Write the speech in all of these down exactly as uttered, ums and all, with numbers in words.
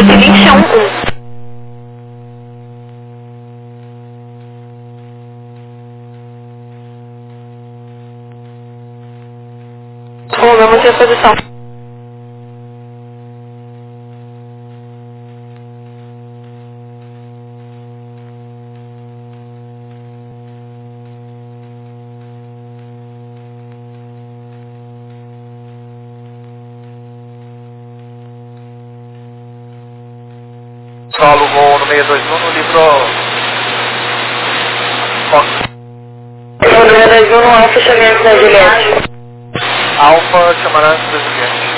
vinte e um um. Romeu, manter a posição. Solo voo no seis dois um no livro Fox. No seis dois um no Alfa, chamamento da Juliette. Alfa, chamamento da Juliette.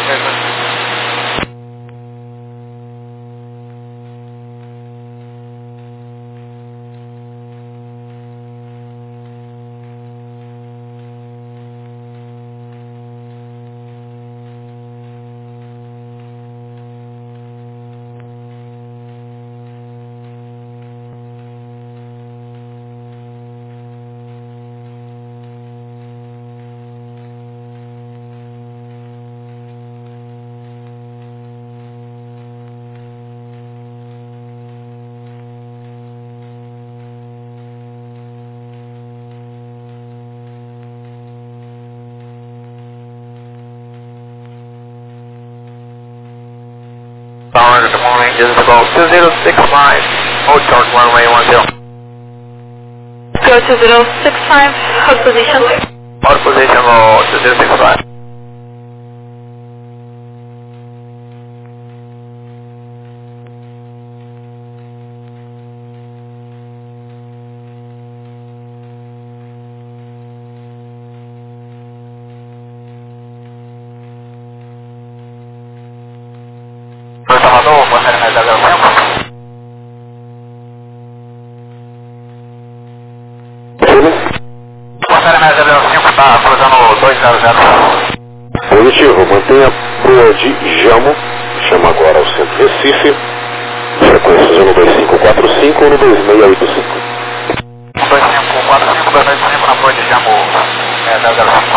Tower, good morning, this is about two zero six five, hold short runway one zero. Go two zero six five, hold position. Hold position, roll two zero six five. Salvador, você é mais zero cinco? Você é mais zero cinco, tá cruzando dois zero zero. Positivo, mantenha proa de Jamo, chama agora ao centro Recife, frequências no dois cinco quatro cinco ou no dois seis oito cinco. dois cinco quatro cinco, dois seis cinco na proa de Jamo, é zero zero cinco.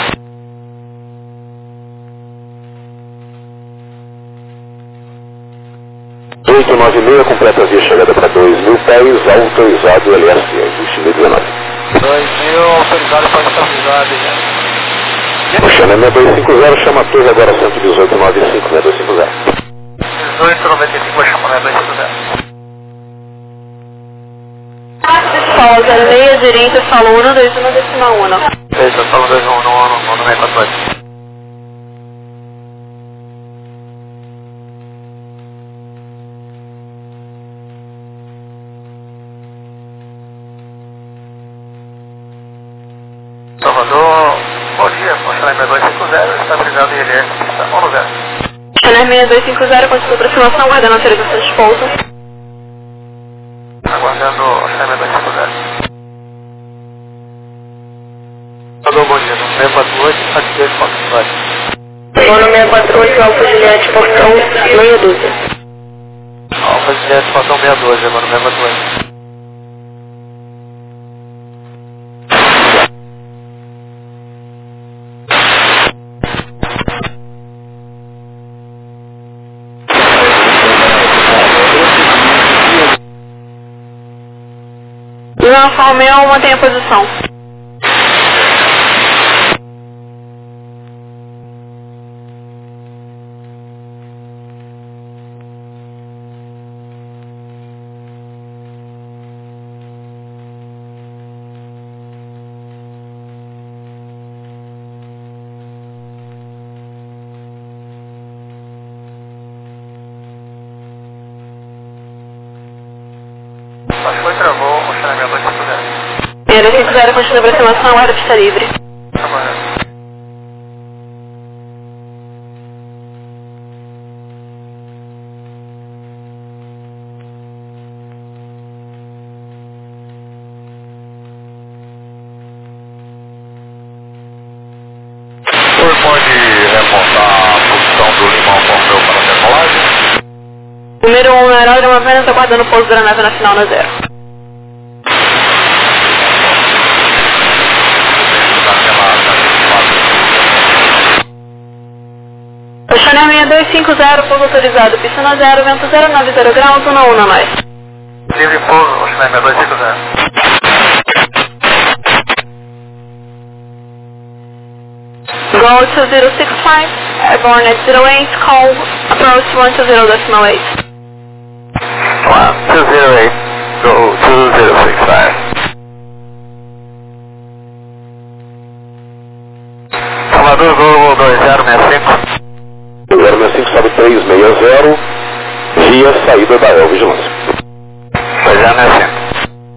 oito nove seis, completa a via chegada para dois mil pés, autorizado L S, ajuste mil e dezenove. dois mil, autorizado para estabilizado. O Channel seis dois cinco zero, chama a torre agora cento e dezoito nove cinco, seis dois cinco zero. dezoito noventa e cinco, vou chamar seis dois cinco zero. Sol zero seis, direita, solo um dois um, decimal um. Isso, solo dois um, no ano, no meio quatro dois. Salvador, bom dia, Channel seis dois cinco zero, estabilizado em L S, está um no zero. Channel seis dois cinco zero, continua aproximação, aguardando a autorização de pouso. Aguardando o Channel seis dois cinco zero. Salvador, bom dia, no seis quatro oito, satisfeito, Fox Flight. Vou no seis quatro oito, Alfa Juliette, portão meia dúzia. Alfa Juliette, portão meia dúzia, agora no seis quatro oito. Alfa Romeo, mantém a posição. Acho que foi travou, o Channel seis dois cinco zero. seis dois cinco zero, continua aproximação, aguarda a pista livre. Agora. O senhor pode reportar a posição do Limão Romeu para a decolagem? Número um no aeródromo, apenas aguardando o pouso da nave nacional na zero. O Channel seis seis dois cinco zero, pouso autorizado, pista na zero, vento zero nove zero graus, um na um na nós. Livre pouso, Ocean seis dois cinco zero. Go two zero six five, airborne at zero eight, call, approach one two zero decimal eight. one two zero eight, go two zero six five. Salvador, Gol dois zero seis cinco. zero seis cinco, sobe três seis zero, via saída da El Vigilância. dois zero seis cinco.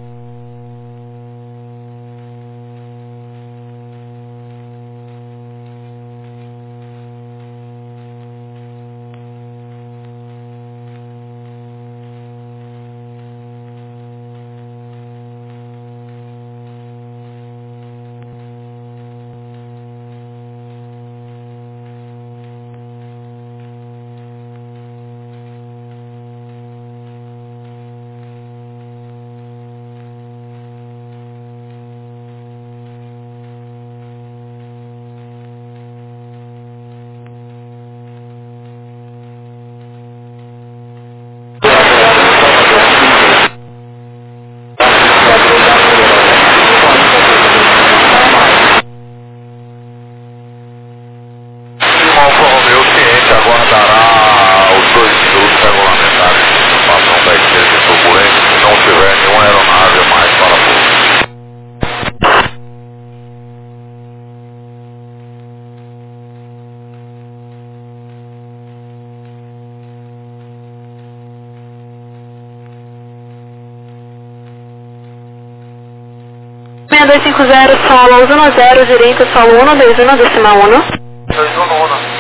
seis dois cinco zero, solo um zero, direito, solo um dois um, decimal um. dois um um.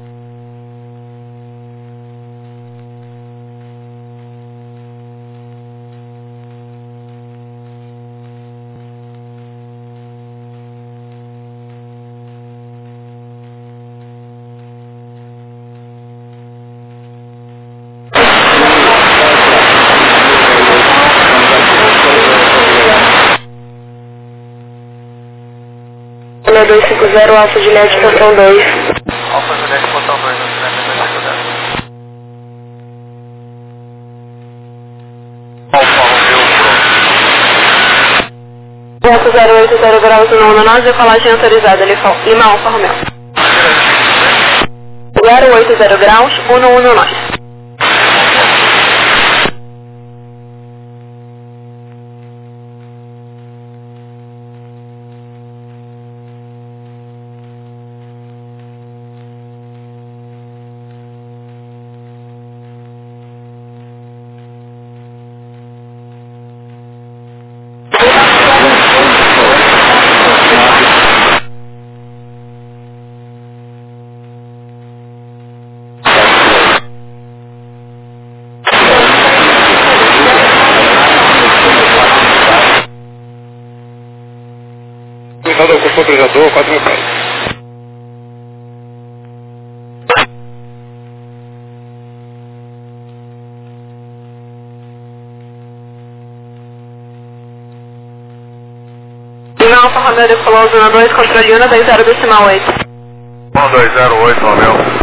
dois cinco zero, Alfa Juliette, estação dois. Alfa Juliette, estação dois, Ocean dois cinco zero. Alfa Romeo, Vento zero oito zero graus, um na nós, decolagem autorizada, Lima Alfa Romeo. zero oito zero graus, um na um na nós. Cuidado com o motorizador, quatro mil pés. Lima Alfa Romeo, decolou zona dois, controle um dois zero decimal oito. um dois zero oito, Romeo.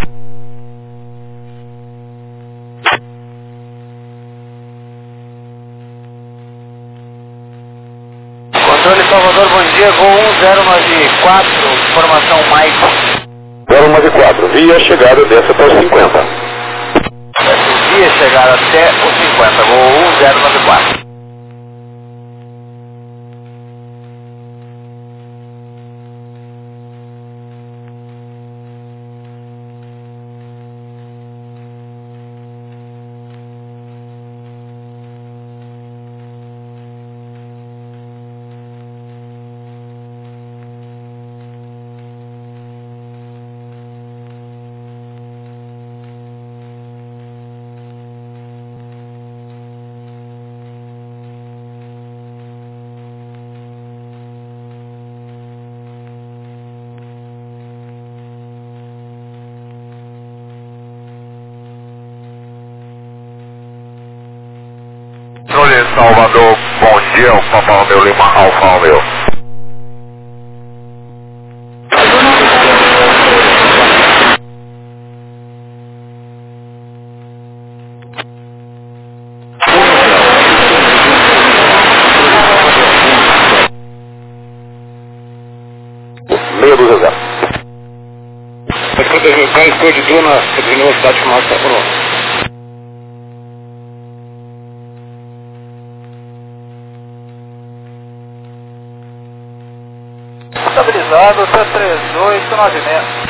Controle Salvador, bom dia, Gol um zero nove quatro, informação Mike. zero nove quatro, via chegada, desce até os cinquenta. Via chegada até os cinquenta, Gol um zero nove quatro. Controle Salvador, bom dia, Alfa Romeo Lima Alfa Romeo. Estou de Duna, de velocidade máxima por hora. Estabilizado, T três oito nove seis.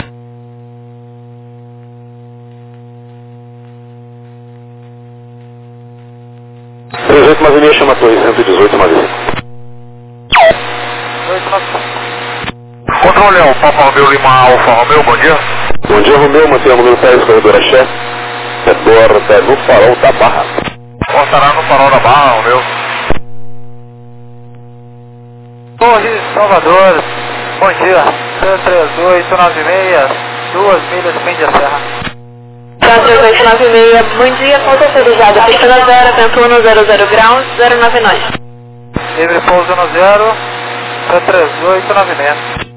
três oito nove seis, chama a torre cento e dezoito nove cinco. Controle Leão, Papa Romeu Lima Alfa Romeu, bom dia. Bom dia, Romeu, mantenha o número dez, corredor Axé. Aborda no farol da Barra. Postará no farol da Barra, Romeu. Torre Salvador, bom dia. T três oito nove seis, duas milhas, fim de serra. T três oito nove seis, bom dia, ponto autorizado, pista na zero, vento um zero zero graus, zero nove nove. Livre pouso no zero, T três oito nove seis.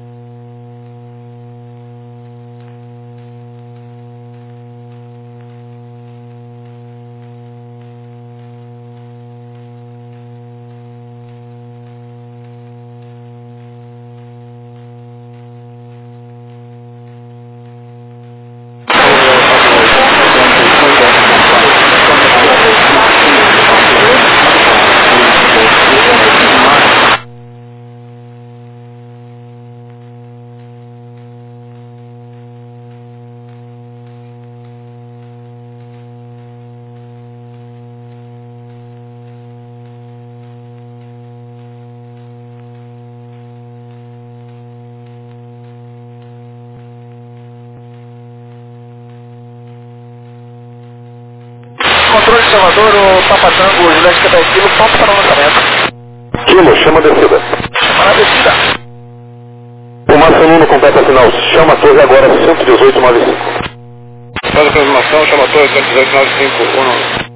Controle de Salvador, o Papa Tango, Juliette Quebec Kilo, ponto para o lançamento. Kilo, chama a descida. Para a descida. O Márcio Nuno completa sinal, chama a torre agora cento e dezoito nove cinco. Faz a confirmação, chama a torre cento e dezoito nove cinco, um.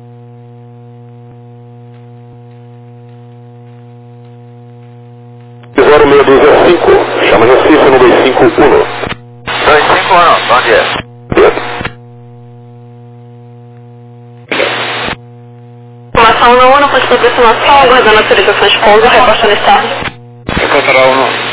zero seis dois cinco, chama Recife no dois cinco um. dois cinco um, bom dia. Informação no uno, continua aproximação, aguardando autorização de pouso, reposta no estado. Encontrará o nome.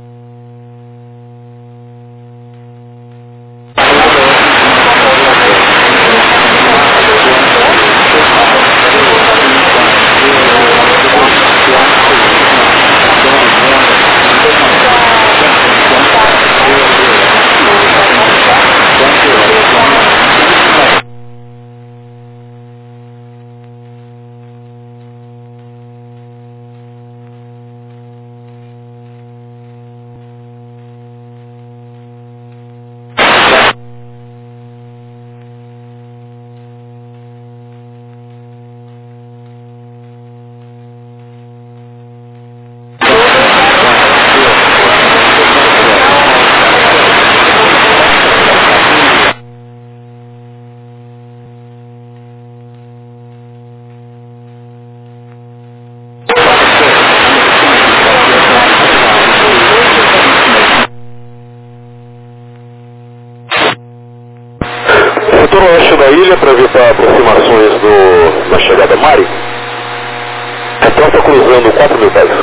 Setor oeste da ilha, para evitar aproximações do, da chegada Mari. Reporta cruzando quatro mil pés.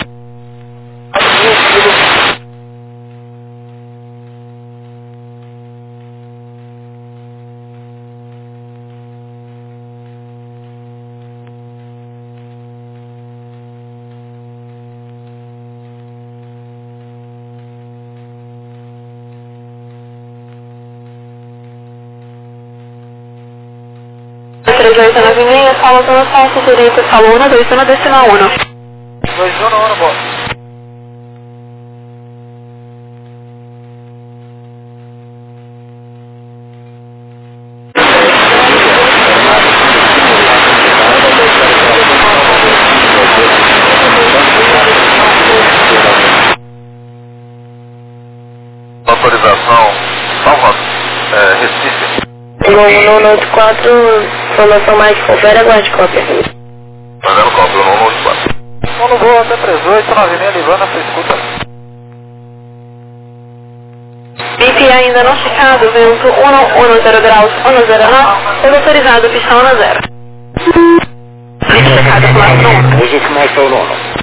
três oito nove seis, fala zona falsa, direita, fala um dois um decimal um. dois um, um, bom. Autorização, Salvador, é, Recife. No Note quatro, informação mais confere, aguarde cópia. Fazendo cópia no Note quatro. Nono voo, T três oito nove seis, Livana, você escuta. B P ainda não checado, vento um zero graus, um zero nove, é autorizado, pista um zero. Checado, informação. Uso informação nono.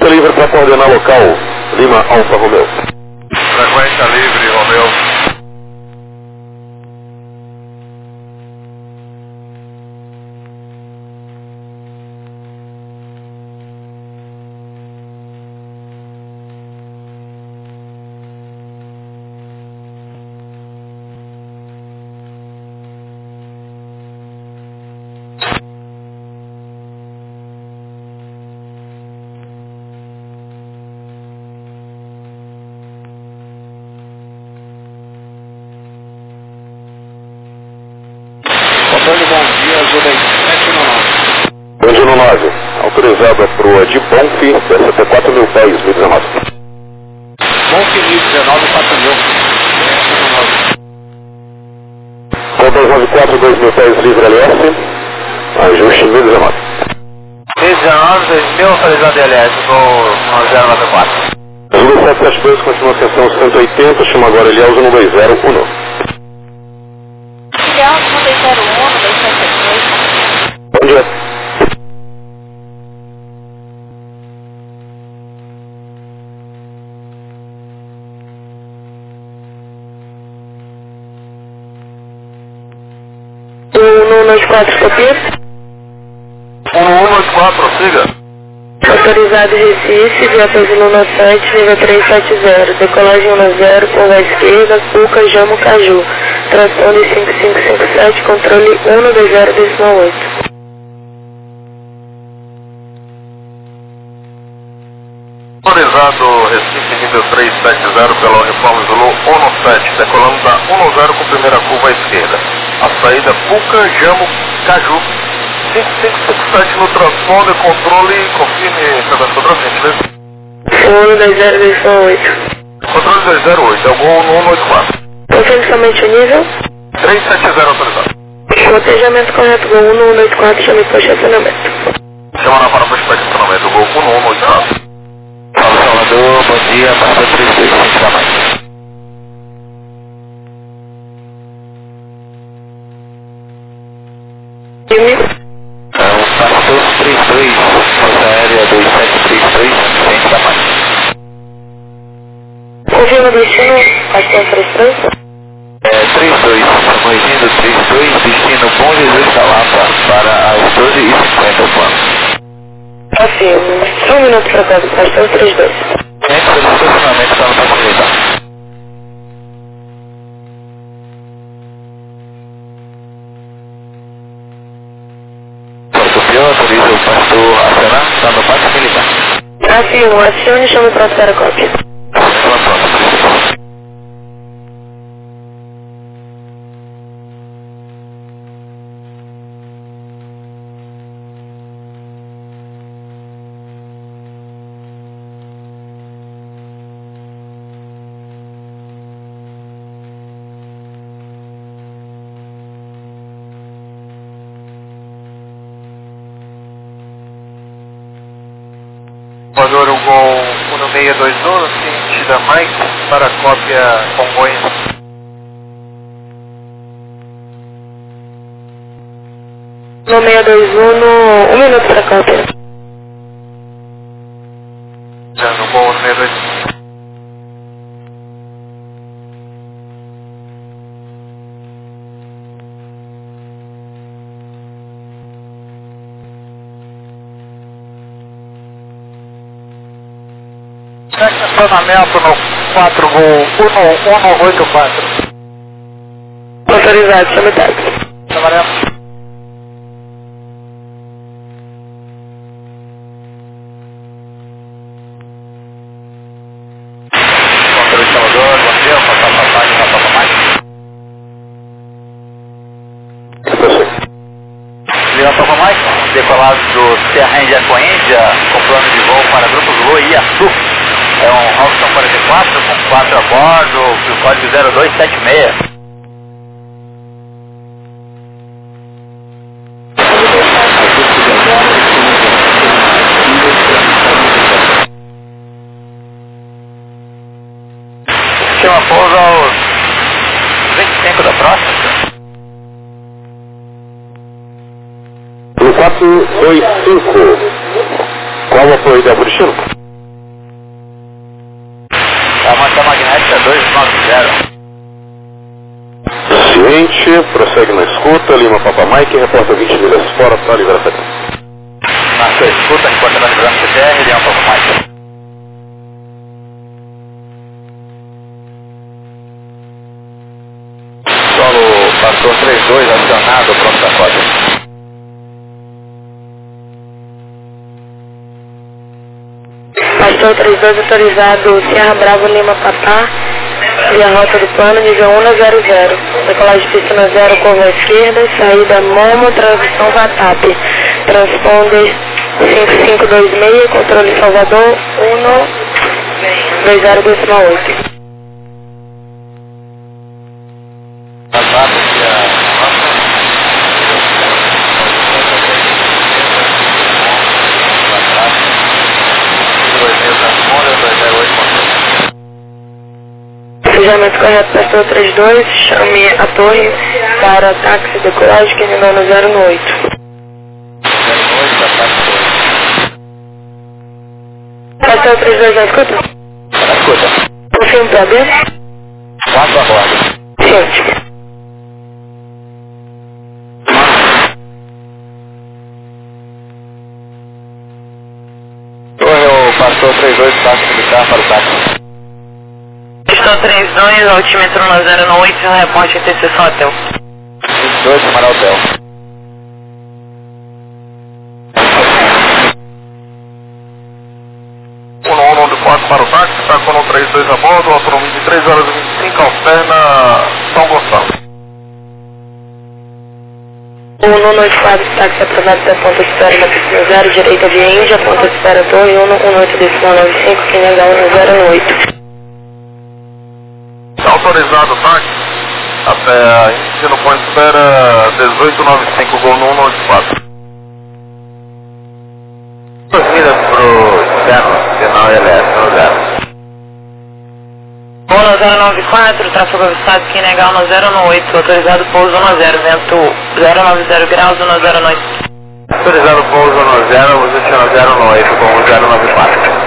livre para coordenar local, Lima Alfa Romeo. Frequência livre, Romeu. Controle, bom dia, ajuda aí, sete um nove. dois um nove, autorizada para o de Bonfi, D S T quatro mil pés, dois mil e dezenove. Bonfi mil e dezenove, quatro mil. Com dois nove quatro, dois mil pés, livre L S, ajuste mil e dezenove. mil e dezenove, dois mil, autorizado L S, com nove zero nove quatro. Zulu sete sete dois, continua a seção cento e oitenta, chama agora Elielzo no dois zero um. Elielzo no dois zero um, no dois sete sete dois. Bom dia. um um quatro, copia. um um nove quatro, siga. Autorizado Recife, via Zulu sete, nível três sete zero. Decolagem um zero, curva à esquerda, Cuca, Jamo, Caju. Tração de cinco cinco cinco sete, controle um dois zero dois oito. Autorizado Recife, nível três sete zero, pela uniforme Zulu um sete, decolando da um zero com primeira curva à esquerda. A saída Cuca, Jamo, Caju. cinco cinco cinco sete no transponder, controle, confirme, tá dando controle, gentileza? um dois zero dois oito. Controle dois zero oito, é o gol no um oito quatro. Confirme somente o nível. três sete zero autorizado. Cotejamento correto, gol um um oito quatro, chame para estacionamento. Chama na para para estacionamento, gol um um oito quatro. Fala, Salvador, bom dia, passa três dois cinco da mais. Time. Pastor trinta e dois, Força Aérea dois sete três dois, cem da mais. Confirma o destino, Pastor trinta e dois. É, trinta e dois, estamos indo trinta e dois, destino Bom Jesus da Lapa, para as doze e cinquenta quando. Confirma, só um minuto para cá, Pastor trinta e dois. Gente, pelo estacionamento está no facilitar. Autoriza o pastor a acionar, está no pátio militar. Afirma, acione e chame para dar a cópia. Salvador, o gol um seis dois um, sentido Mike, para a cópia Congonhas. No seis dois um, no... um minuto para a cópia. Já no gol um seis dois um. Estacionamento no quatro gol um um oito quatro. Autorizado, chame táxi. Trabalhamos. Controle de Salvador, bom dia, passar passagem na Papa Mike. Liga Papa Mike, decolado do Serra Índia com Índia, com plano de voo para Grupo Zulu e Iaçu. É um Robson quarenta e quatro com quatro a bordo, o código zero dois sete seis. Chama pouso aos vinte e cinco da próxima. No quatro dois cinco, qual o apoio da Buritiano? Recife, prossegue na escuta, Lima Papa Mike, reporta vinte milhas fora para liberar C T R. Na sua escuta, reporta na liberar C T R, Lima Papa Mike. Solo passou três dois, acionado, pronto para código. Pastor trinta e dois autorizado Sierra Bravo Lima Papá, via rota do plano, nível um na zero zero. Decolagem de pista na zero, curva à esquerda, saída Momo, transição Vatap. Transponder cinco cinco dois seis, controle Salvador, um dois zero dois oito. Cruzamento correto, pastor trinta e dois, chame a torre para táxi decolagem, que ainda no zero oito. Pastor trinta e dois, na escuta? Na escuta. Confirmo para dentro? quatro a bordo. Ciente. Torre, o pastor trinta e dois, táxi militar para o táxi. Pastor trinta e dois, altímetro na zero oito, reporte interseção hotel. vinte e dois, Camarão Hotel. um um quatro para o táxi, está com o trinta e dois a bordo, autonomia de três horas e vinte e cinco, alterna São Gonçalo. um um oito quatro, táxi aprovado da ponta de espera na piscina zero, direita via Índia, ponta de espera torre, um um oito nove cinco, que H um zero oito. Está autorizado o táxi até a Índia no ponto de espera dezoito noventa e cinco, gol no um oito quatro. Corrida pro externo, final elétrico, zero. Bola zero nove quatro, tráfego avistado, que H um zero oito, autorizado pouso um zero, vento zero nove zero graus, um zero oito. Autorizado pouso no zero, posiciona zero oito com zero nove quatro.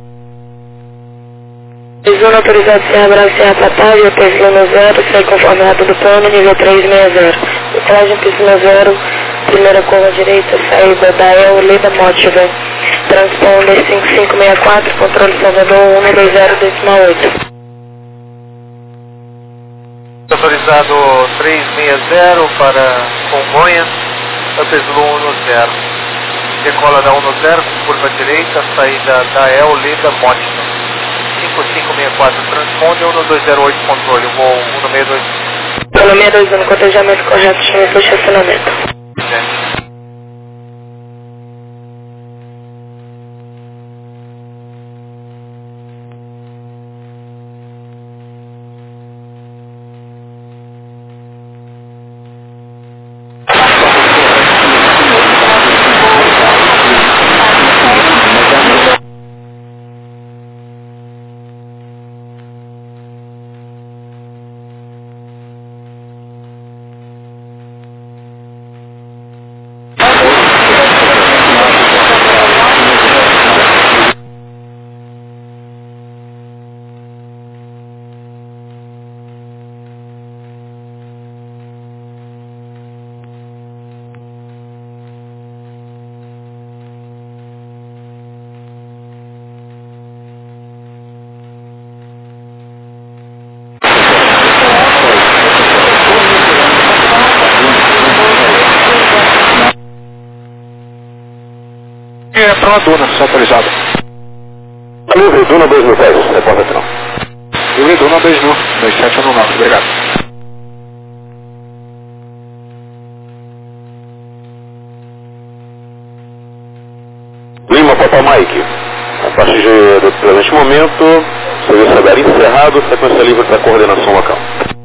Zona autorizado Serra Brava, Serra Patá, via Tesla no zero, sai conforme a rota do plano, nível três seis zero. Decolagem piscina zero, primeira curva à direita, saída da E L, Leda Motiva. Transponder cinco cinco seis quatro, controle Salvador um dois zero dois oito. Autorizado trezentos e sessenta para Congonhas, Tesla um no zero. Decola da um no zero, curva direita, saída da E L, Leda Motiva. cinco cinco seis quatro transponder, um dois zero oito controle, voo um seis dois. um seis dois um, cotejamento correto, chama para o estacionamento. É para a Duna, só autorizado. Livre, Duna dois mil e dez, reporta final. Livre, Duna dois mil, dois sete um nove, obrigado. Lima, Papa Mike. A partir de, do presente momento, serviço aberto encerrado, sequência livre para coordenação local.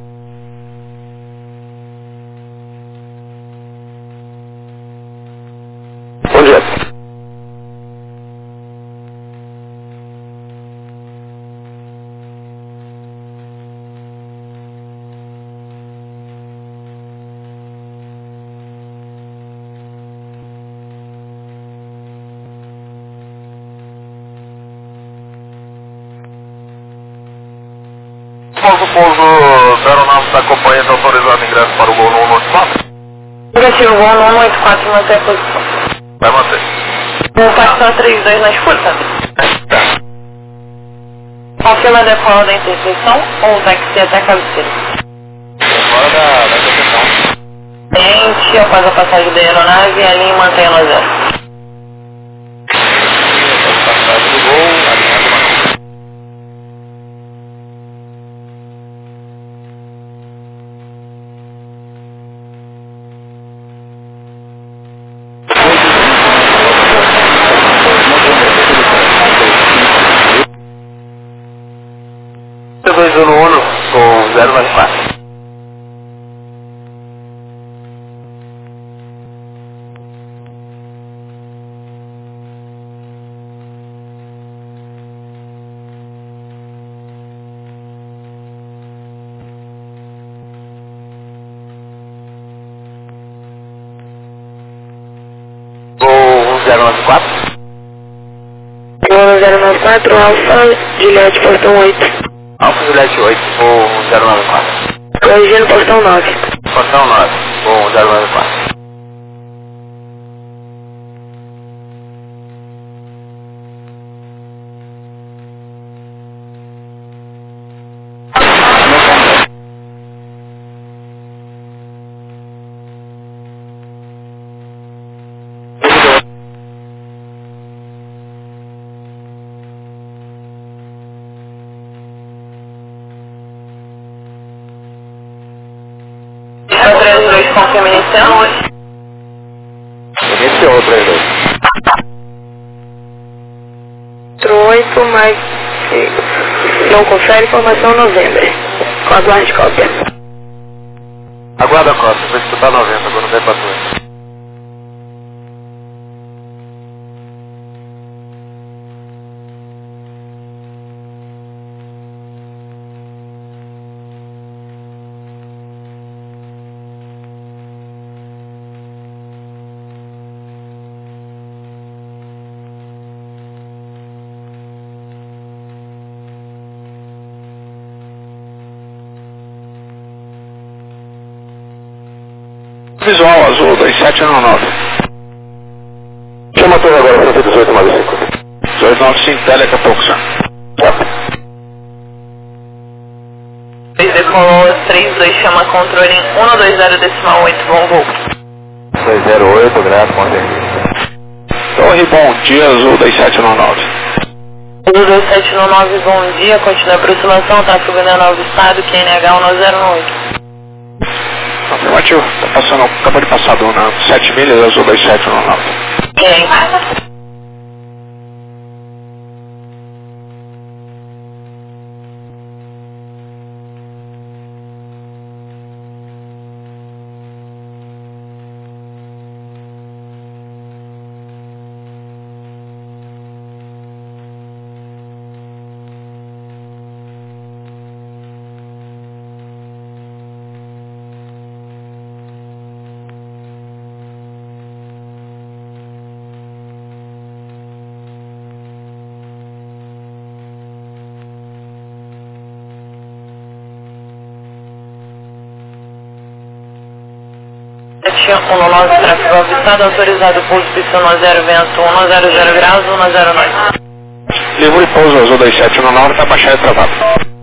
Bom dia. Pouso pouso zero nove está acompanhando, autorizado ingresso para o voo no cento e oitenta e quatro? Negativo, voo no cento e oitenta e quatro, manter a posição. Vai manter. O Paixão trinta e dois na escuta. Tá. Confirma a decola da interseção ou vai ser até a cabeceira? Fora da, da interseção. Tente, após a passagem da aeronave, a linha mantenha no zero. Passagem do voo, alinhado na dois um um com zero nove quatro. Voo zero nove quatro. Voo zero nove quatro, Alfa, Juliette, portão oito. Alfa Juliette oito, voo zero nove quatro. Corrigindo, portão nove. Portão nove, voo zero nove quatro. trinta e dois, confirma inicial. Iniciou trinta e dois. oito, mais... Não confere informação novembro. Aguarde cópia. Aguarda a cópia, vou escutar noventa quando der pra tu. Visual azul dois sete nove nove. Chama tudo agora, cento e dezoito nove cinco. dezoito nove cinco, tele daqui a pouco, senhor. Decolou trinta e dois, chama controle em cento e vinte decimal oito, bom voo. dois zero oito, graças, bom dia. Torre, bom dia, azul dois sete nove nove. Azul dois sete nove nove, bom dia, continua a aproximação, tráfego no novo estado, Q N H um zero um oito. Afirmativo, tá passando, acabou de passar do né? sete milhas, azul dois sete nove nove. Quem? um nove, tráfego avistado, autorizado pouso piscina zero, vento um zero zero graus, um zero nove. Livre pouso azul dois sete nove nove, tá baixado e travado.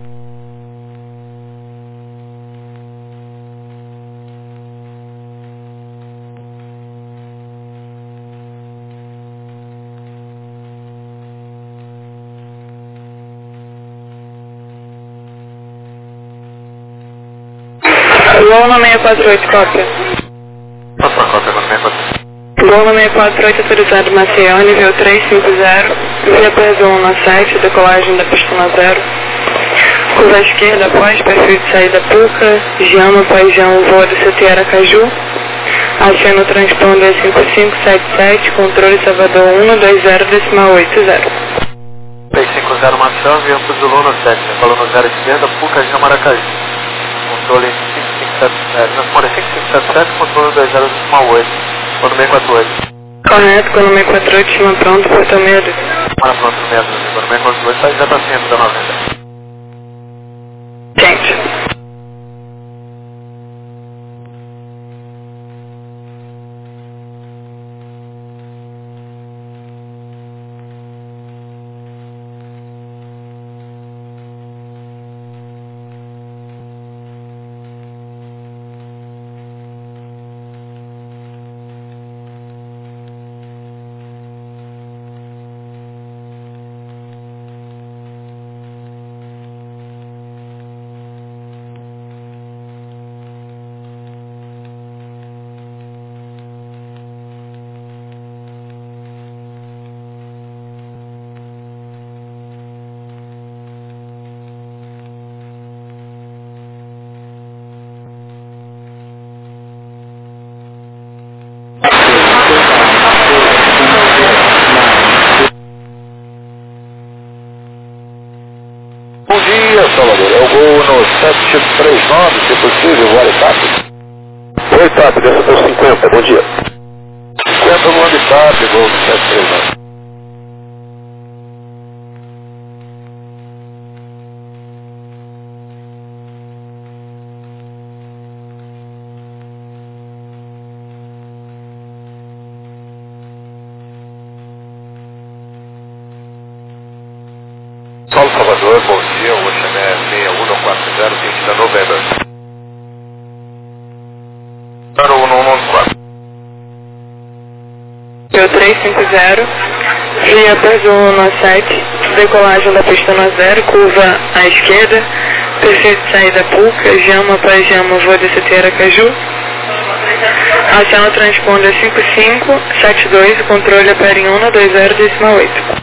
Lona seis quatro oito, cópia. Passa a cópia no seis quatro oito. Lona seis quatro oito, autorizado Maceió, nível três cinco zero, via preso um sete, decolagem da pista zero. Curva à esquerda após, perfil de saída Puca, Jama, Paijão, voo do C T Aracaju. Aceno transponder cinco cinco sete sete, controle Salvador um dois zero decimal oito zero. seis cinco zero Marchão, viemos do Luna sete, coluna zero esquerda, Puca, Jama, Aracaju. Controle cinco cinco sete sete, transponder cinco cinco sete sete, controle dois zero decimal oito, quando seis quatro oito. Correto, quando seis quatro oito, chama pronto, portão medo. Para pronto mesmo, quando seis quatro oito, já está sendo da noventa. Gente. dia, Salvador. É o gol no sete três nove, se possível, vale TAP. Oi, TAP, dessa por cinquenta, bom dia. cinquenta no ano TAP, gol no sete três nove. Sol Salvador, bom dia, o Oceané seis um quatro zero, vinte de novembro. zero um um quatro. Eu três cinco zero, via Azul no sete, decolagem da pista no zero, curva à esquerda, perfil de saída Puca, Jama para Jama, voo de Seteira Caju. Aciona transponder cinco cinco sete dois, controle Apere um dois zero decimal oito.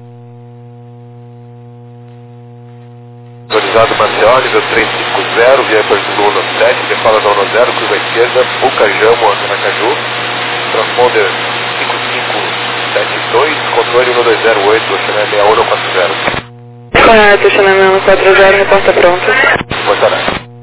Autorizado Maceió, nível três cinco zero, via Azul no sete, decola da um zero, curva à esquerda, Puca Jama, Antena Caju. Transponder cinco cinco sete dois, controle um dois zero oito, Oceané seis um quatro zero. Correto, Oceané seis um quatro zero, reporta pronto. Portará.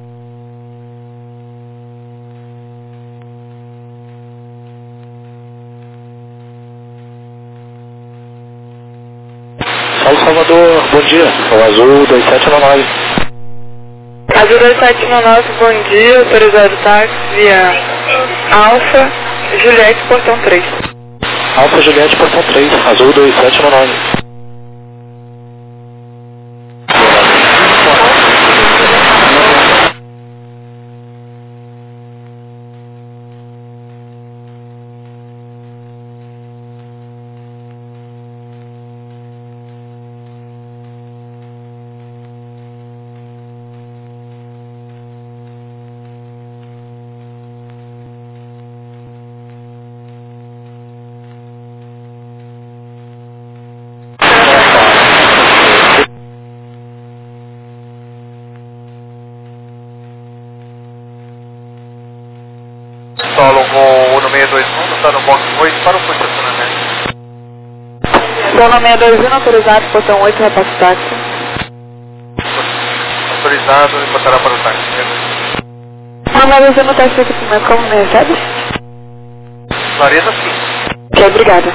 Salve, Salvador, bom dia. É o Azul dois sete nove. Azul dois sete nove, bom dia, autorizado táxi via Alfa, Juliette, portão três. Alfa Juliette, portão três, Azul dois sete nove. Solo voo um seis dois um, está no box oito para o posicionamento. Solo seis dois um, autorizado, portão oito, repasse táxi. Autorizado, reportará para o táxi. Ah, mas você não tá aqui aqui, mas como me recebe? Clareza sim. Ok, obrigada.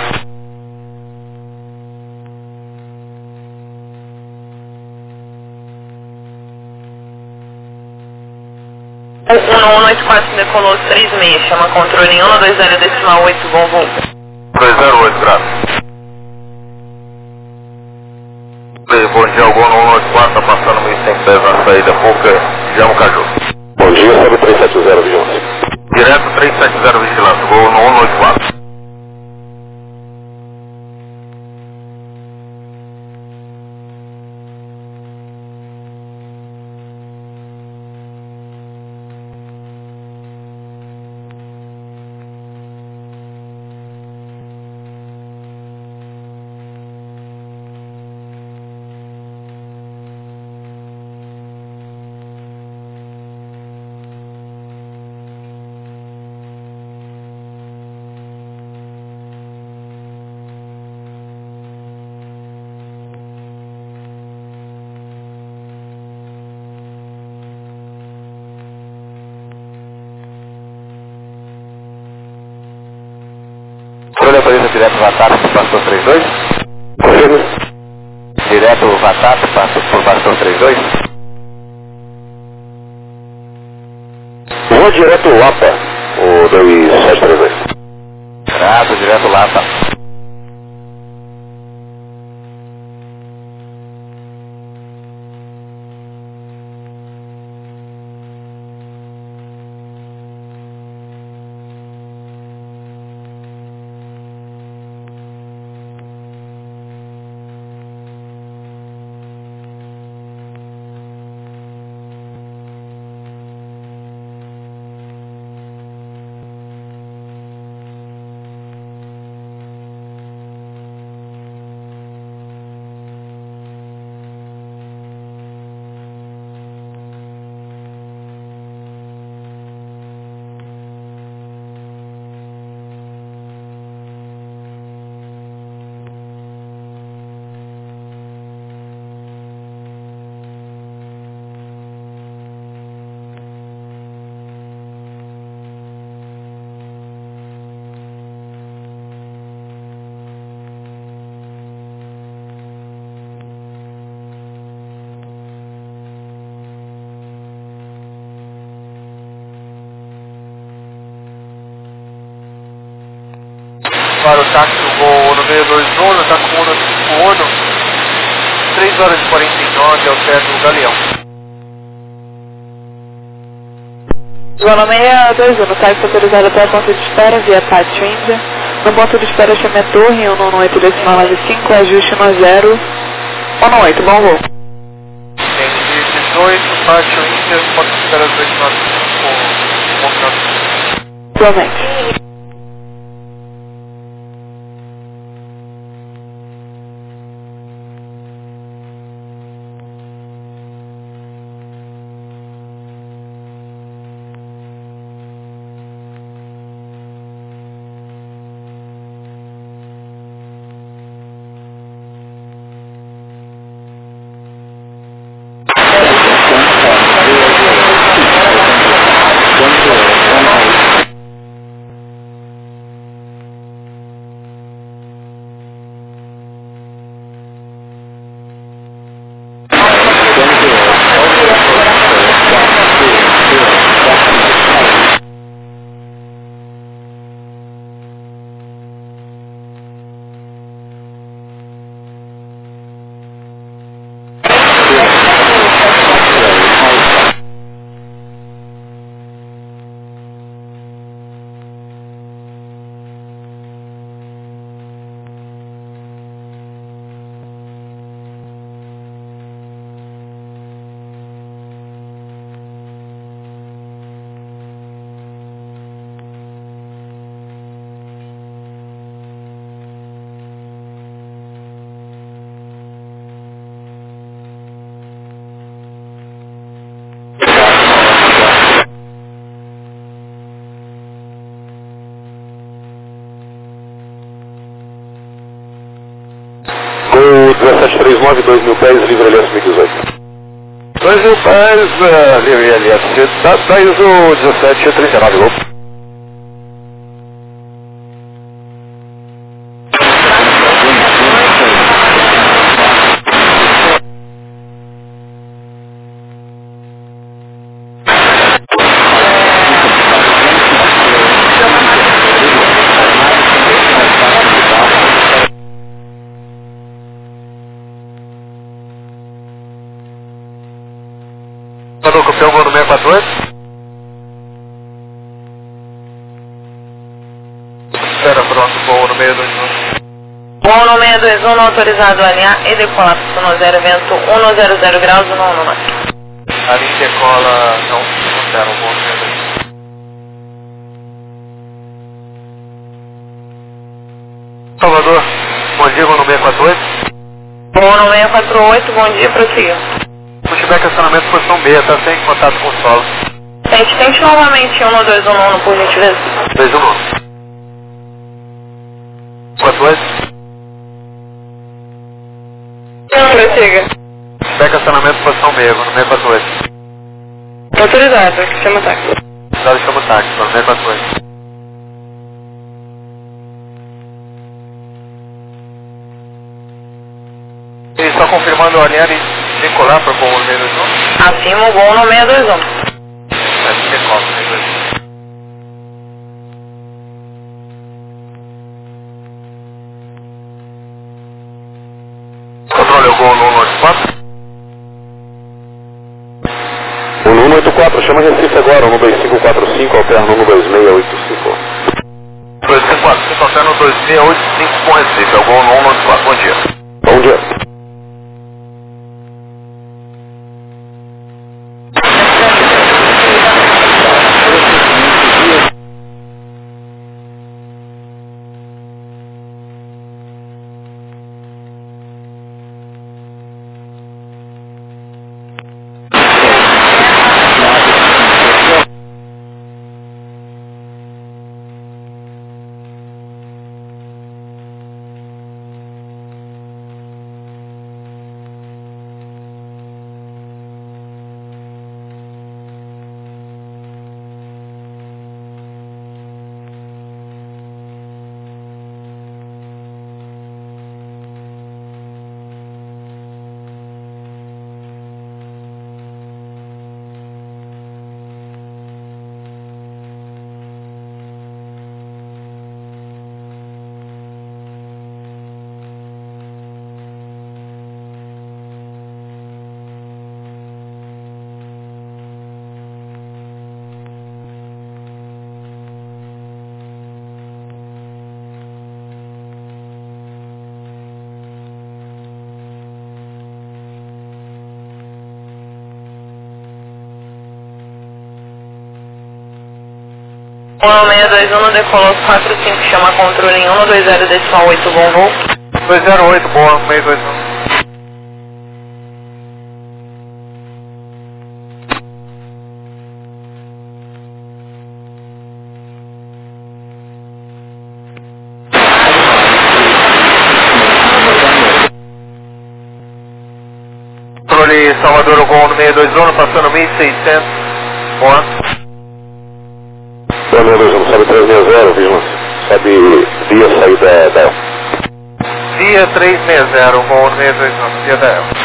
O um oito quatro decolou três seis, chama controle um dois zero decimal oito, bom voo. dois zero oito, graças. Bom dia, o gol no um oito quatro, está passando mil cem pés na saída Puca, Jama Caju. Bom dia, sobe três sete zero, vigilância. Direto três sete zero, vigilância, gol no um oito quatro. Controle aparelho direto Vatap por bastão trinta e dois. Confirma. Direto Vatap por bastão trinta e dois. Vou direto Lapa, o dois sete três dois. Direto, direto Lapa. para o táxi do voo no meio dois Uno, está com Uno cinco Uno, três horas e quarenta e nove ao pé do Galeão. Zona seis dois Uno, táxi autorizado até a ponto de espera via Pátio Índia. No ponto de espera chame a torre, um nove oito decimal nove cinco, ajuste um zero, um oito, bom voo. Tem dezoito, Pátio Índia, ponto de espera dois nove cinco, Igualmente. dezessete três nove, dois mil pés, livre L S mil e dezoito. dois mil pés, uh, livre L S, da, da I S O dezessete trinta e nove, louco. Mandou copiar o voo no seis quatro oito? Espera, pronto, voo no meio dois um. Voo no seis dois um, autorizado a alinhar e decolar para o zero, vento um zero zero graus, um um. A linha decola, não, não zero, voo no seis dois um. Salvador, bom dia, voo no seis quatro oito. Voo no seis quatro oito, bom dia, prossiga. Pushback acionamento posição B, está sem contato com o solo. Tente, tente novamente um dois um um, por gentileza. dois um um. quatro oito. Não, prossiga. Pushback acionamento posição B, no seis quatro oito. Autorizado, que chama táxi. Autorizado, chama o táxi, no seis quatro oito. E só confirmando a alinhar e decolar para o voo no seis dois um. Acima o voo no seis dois um. É, decola, seis dois um. Controle o voo no um oito quatro. O um oito quatro, chama Recife agora, o dois cinco quatro cinco, alterno no dois seis oito cinco. dois cinco quatro cinco, alterno dois seis oito cinco com Recife, é o voo no um oito quatro, bom dia. Bom dia. um seis dois um, decolou quatro cinco, chama controle em um dois zero decimal oito, bom voo. dois zero oito, boa, seis dois um. Controle Salvador, o gol no seis dois um, passando mil e seiscentos, boa. Boa, seis dois um, sobe três seis zero, vigilância. Sobe via saída da E L. Via três seis zero, gol no seis dois um, via da E L.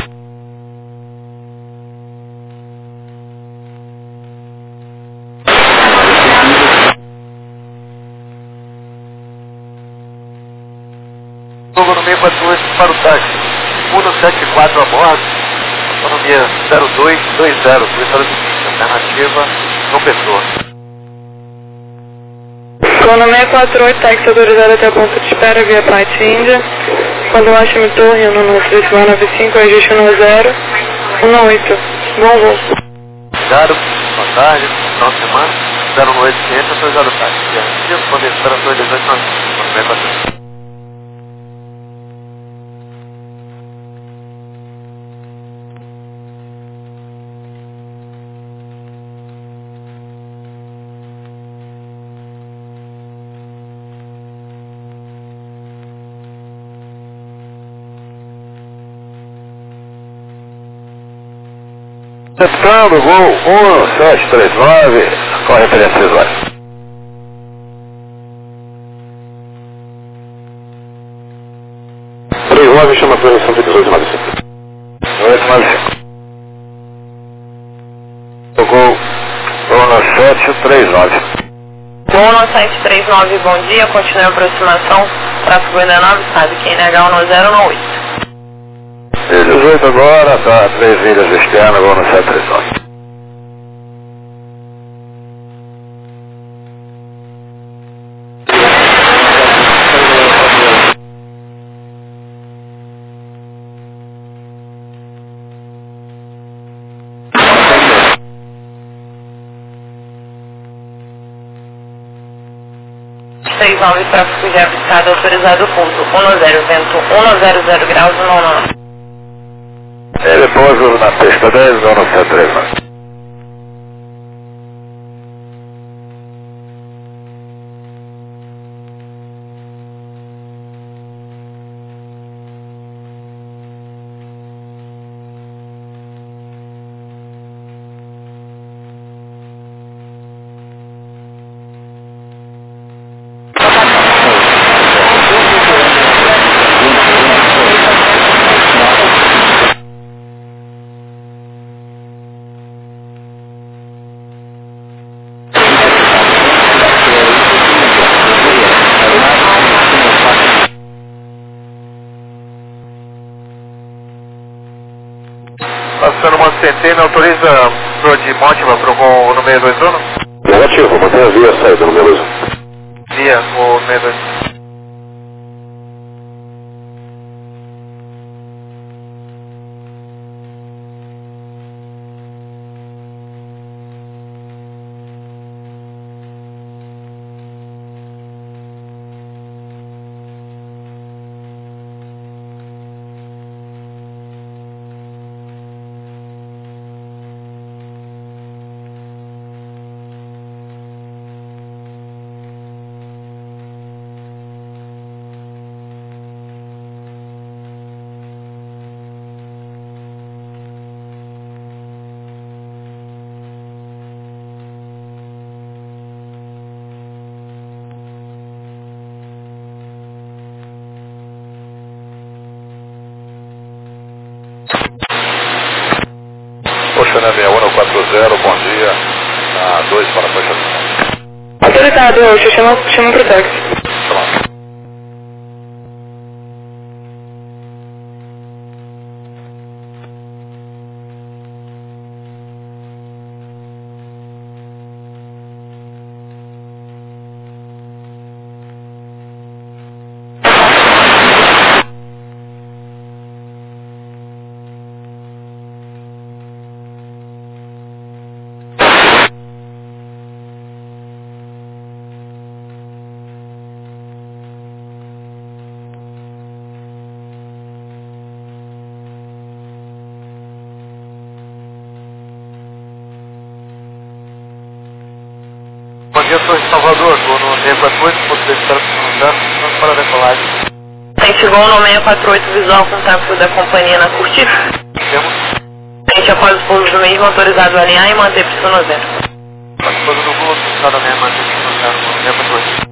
Jogo no seis quatro oito para o táxi, um sete quatro a bordo, autonomia zero dois dois zero, duas horas e vinte, alternativa João Pessoa. Sono seis quatro oito, táxi autorizado até o ponto de espera via Pate Índia. Quando o Ashmi Torre, no nosso decimal nove cinco, ajuste um zero um oito, bom voo. Obrigado, boa tarde, final de semana, zero oito quinhentos, autorizado táxi. Garantia, quando espera dois dezoito nove cinco, seis quatro oito. Aceptando, gol um sete três nove, com a referência visual. três nove chama a prevenção de dezoito nove cinco. dezoito nove cinco. Gol um sete três nove. Gol sete três nove, bom dia, continue a aproximação, tráfego ainda nove, sabe quem nega um zero um oito. dezoito agora, tá, três milhas externas, gol no sete três nove. três nove, tráfego já aplicado, autorizado ponto um zero, vento um zero zero graus, nono. Ele pouso na pista dez, gol no sete três nove. Passando uma centena, autoriza o de Mótima para o gol no seis dois um? Negativo, mantenha a via saída no seis dois um. Via o seis dois um. Oceana seis um quatro zero, bom dia. Ah, dois para a faixa. Autorizado, Oxo, chama, chama pro táxi. Pronto. Bom dia, sou de Salvador, estou no seis quatro oito, ponto dois zero, vamos para a decolagem. A gente chegou no seis quatro oito visual contato da companhia na Curtiça. Temos. A gente, após o pouso do mesmo, autorizado a alinhar e manter pista no zero. A esposa do voo, autorizado a alinhar e manter pista no zero, no seis quatro oito.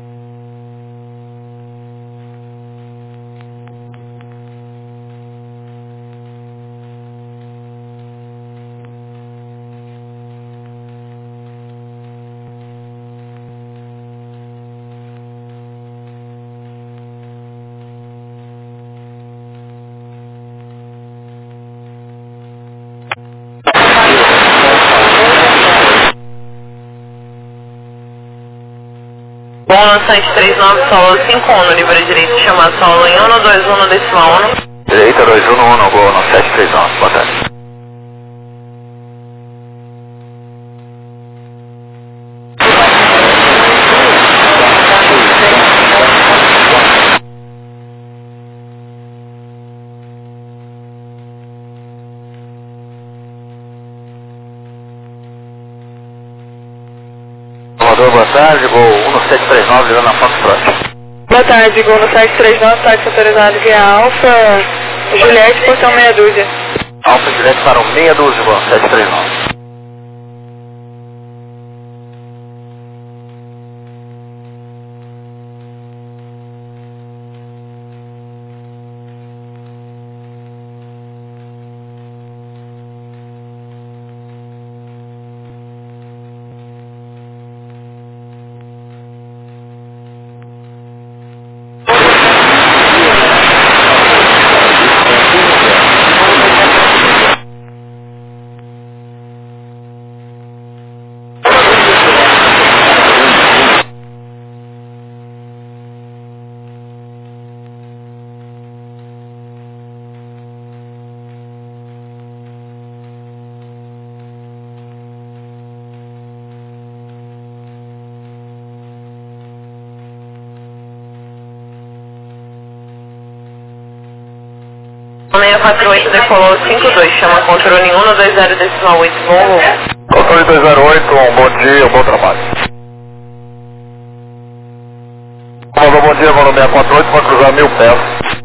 Bom, lançante três nove, solo cinco um, livre direito, chamar solo em um dois um, decimal um. Direita dois um um, gol no sete três nove, boa tarde. Boa tarde, gol um no sete três nove, ligando na Fox Front. Boa tarde, gol no sete três nove, táxi autorizado via Alfa, Juliette, portão meia dúzia. Alfa Juliette para o meia dúzia, gol sete três nove. seis quatro oito, decolou cinco dois, chama controle um dois zero, decimal oito, voo. Controle dois zero oito, um bom dia, um bom trabalho. Comandou, bom dia, voo seis quatro oito, vai cruzar mil pés.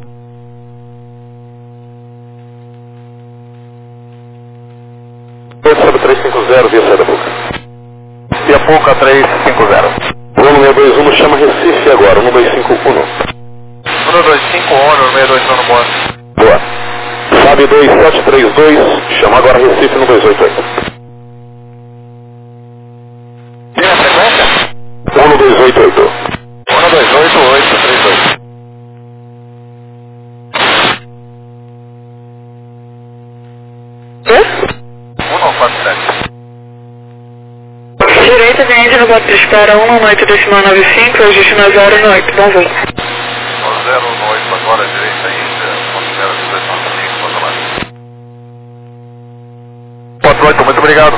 oito sobre trezentos e cinquenta, via saída Puca. Via Puca trezentos e cinquenta. Voo seis dois um, chama Recife agora, um dois cinco um. um dois cinco um, seis dois um no bordo. Boa. S A B dois sete três dois, chama agora Recife no dois oito oito. Tem a frequência? um dois oito oito. um dois oito oito três dois. um quatro sete. Direita, viagem no bota de espera um oito, decimal nove cinco, ajuste na zero oito, bom voo. zero oito agora, direita ainda, zero dois nove cinco, bota lá. quatro oito, muito obrigado.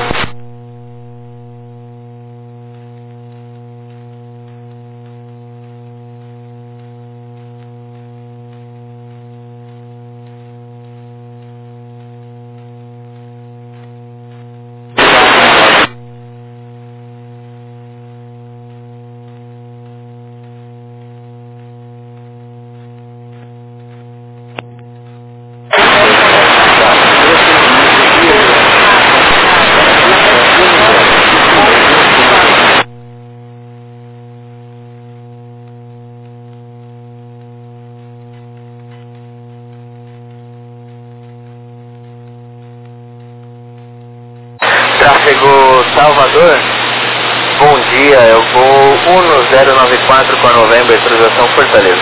Tráfego Salvador, bom dia, eu vou um zero nove quatro com a Novembro, autorização Fortaleza.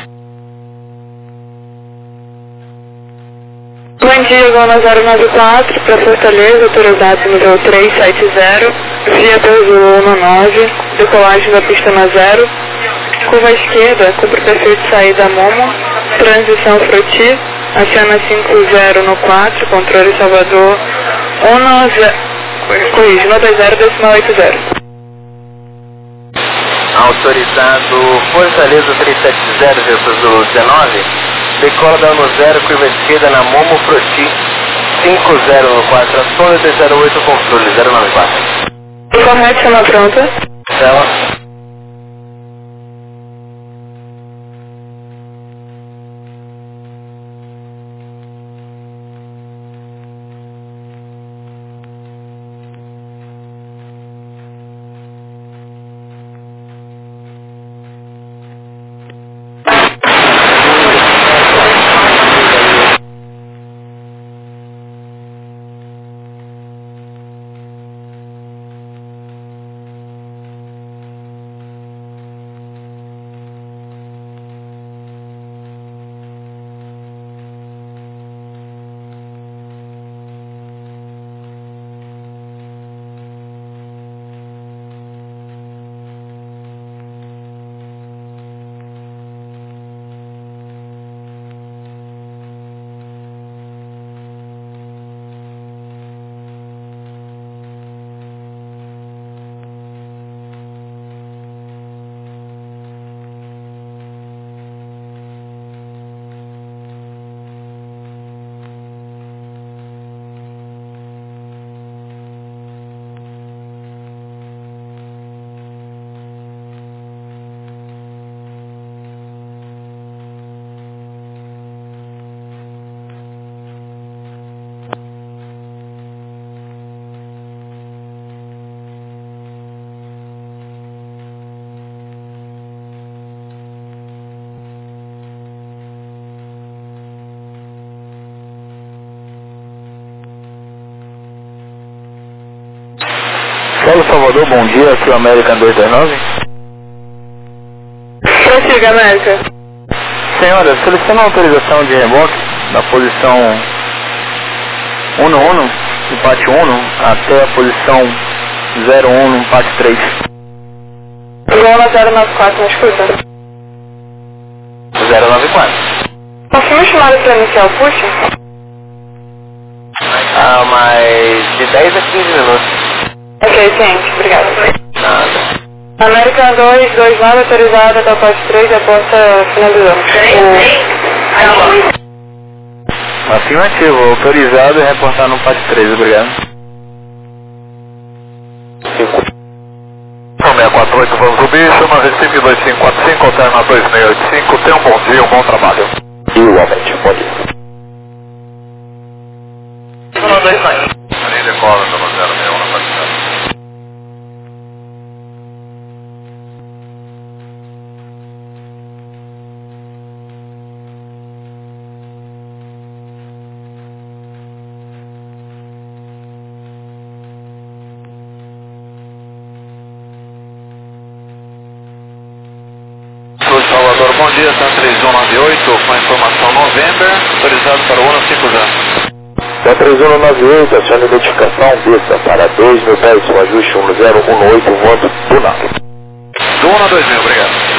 Bom dia, gol na zero nove quatro, para Fortaleza, autorizado nível três sete zero, via dois um nove, decolagem da pista na zero, curva à esquerda, cumpre o perfil de saída Momo, transição Froti, aciona cinco zero no quatro, controle Salvador, um zero, corrige, um dois zero, decimal oito zero. Autorizado Fortaleza trezentos e setenta versus dezenove, decola da um zero, curva esquerda na Momo Froti, cinco zero no quatro, aciona dois zero oito, controle zero nove quatro. Correto, chama pronta. Ela. Solo Salvador, bom dia, aqui é o American dois dois nove. Prossiga, América. Senhora, solicitando autorização de reboque da posição um no um, empate um, até a posição zero um no empate três. Gola zero nove quatro, me escuta? zero nove quatro. Posso me chamar para iniciar o push? Ah, mas de dez a quinze minutos. Ok, ciente, obrigada. Nada. América dois dois nove, autorizada até o poste três, a porta finalizou. Afirmativo, autorizado e reportar no pátio três, obrigado. seis quatro oito, vamos subir, chama Recife dois cinco quatro cinco, alterna dois seis oito cinco, tenha um bom dia, um bom trabalho. Igualmente, bom dia. um dois nove. Ali decola, zero zero seis um na partida. Salvador, bom dia, São três um nove oito, com a informação November, autorizado para o ano cinco zero. São três um nove oito, aciona identificação, vista para dois mil pés, um ajuste um zero um oito, voando do nave. Do um a dois mil, obrigado.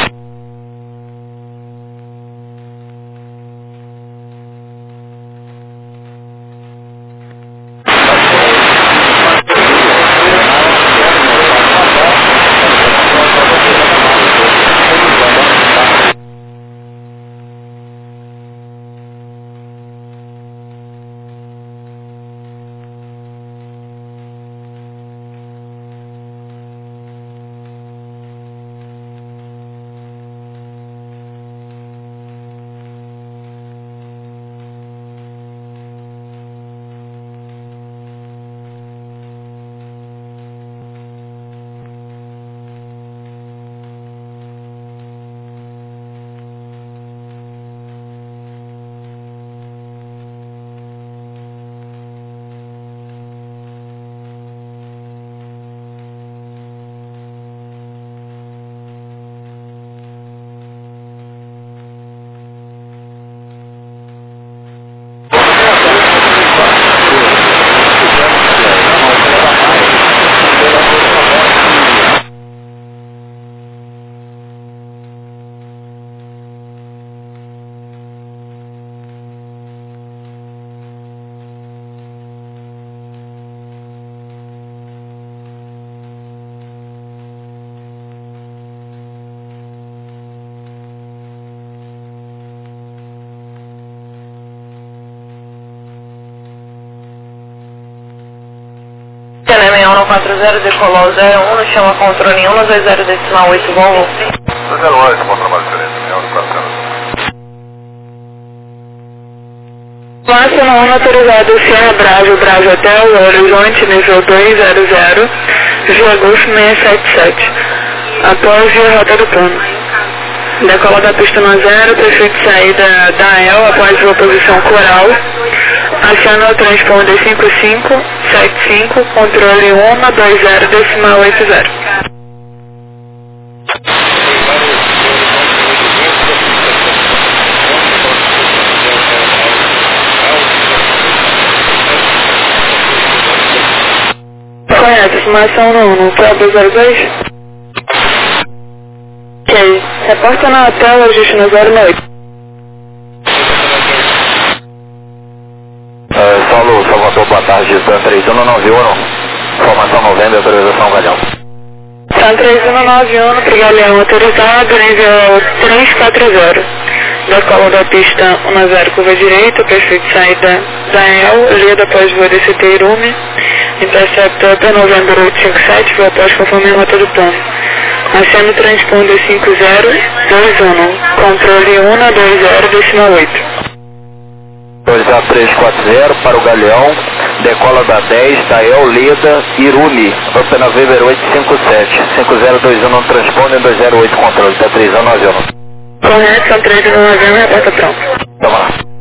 quatro zero, decolou zero um, chama controle um dois zero decimal oito, Volvo. zero um, esse bom trabalho diferente, né? quatro zero. Máximo um autorizado Sierra Bravo, Bravo Hotel, Horizonte, nível dois zero zero, Via Golf seiscentos e setenta e sete. Após a rota do plano. Decola da pista no zero, prefeito saída da E L após a posição coral. Aciona o transponder cinco cinco sete cinco, controle um dois zero decimal oito zero. Conhece, estimação no, no Cabo zero dois? Ok, reporta na tela, ajuste no zero oito. Uh, Saulo, Salvador, boa tarde, Tan três um nove um, formação novembro, autorização Galhão. Tan três um nove um, para Galhão autorizado, nível três quatro zero. Decola da pista um zero, curva direita, prefeito saída da E L, lida após voo D C T Irume, interceptor P novembro oito cinco sete, voo após conforme a rota do plano. Aceno transponder cinco zero dois um, controle um dois zero decimal oito. Autorizado três quatro zero para o Galeão, decola da dez, da E L, Lida, Irume, Open November oito cinco sete, cinco zero dois um no transponder, dois zero oito controle, T três um nove um. Correto, são três um nove um, reporta pronto. Toma lá.